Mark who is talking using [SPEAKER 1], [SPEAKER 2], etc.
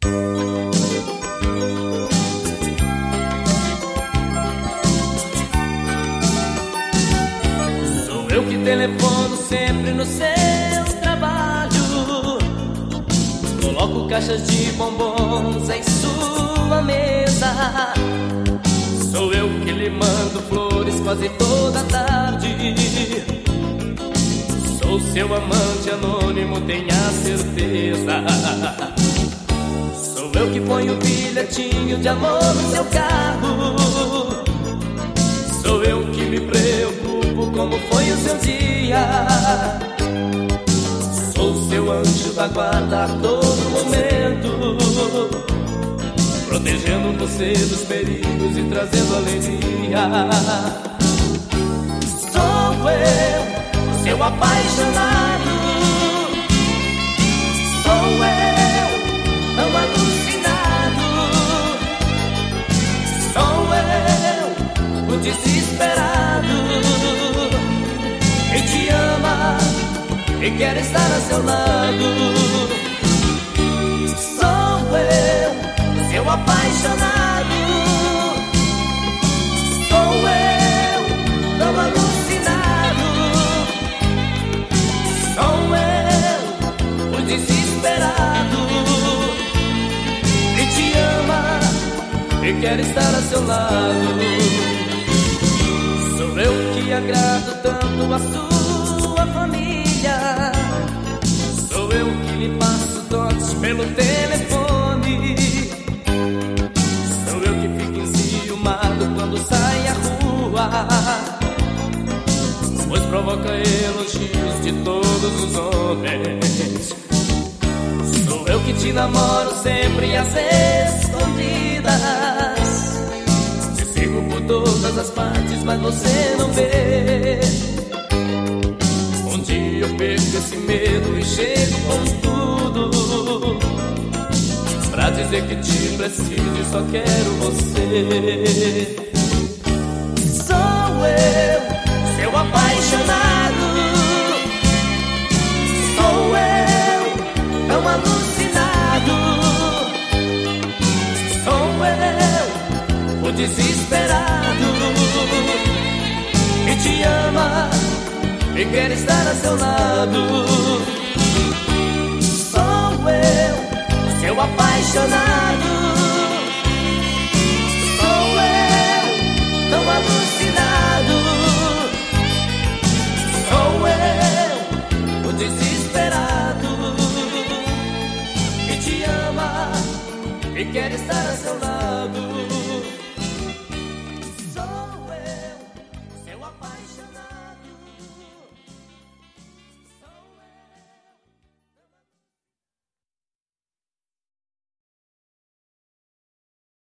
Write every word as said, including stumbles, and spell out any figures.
[SPEAKER 1] Sou eu que telefono sempre no seu trabalho, coloco caixas de bombons em sua mesa. Sou eu que lhe mando flores quase toda tarde. Sou seu amante anônimo, tenha certeza. Sou eu que ponho bilhetinho de amor no seu carro. Sou eu que me preocupo como foi o seu dia. Sou seu anjo da guarda a todo momento, protegendo você dos perigos e trazendo alegria. Sou eu, seu apaixonado. Sou eu, tão alucinado. Sou eu, o desesperado, que te ama e quer estar a seu lado. Sou eu, seu apaixonado. Sou eu, tão alucinado. Sou eu, o desesperado, que te ama e quer estar a seu lado. Sou eu que agrado tanto a sua família. Sou eu que lhe passo toques pelo telefone. Sou eu que fico enciumado quando sai à rua, pois provoca elogios de todos os homens. Sou eu que te namoro sempre às escondidas. Te sigo por todas as partes, mas você não vê. Um dia eu perco esse medo e chego com tudo pra dizer que te preciso e só quero você. Sou eu, seu apaixonado. Sou eu, tão alucinado. Sou eu, o desesperado, que te ama e quer estar a seu lado. Sou eu, seu apaixonado. Sou eu, tão alucinado. Sou eu, o desesperado, que te ama e quer estar a seu lado.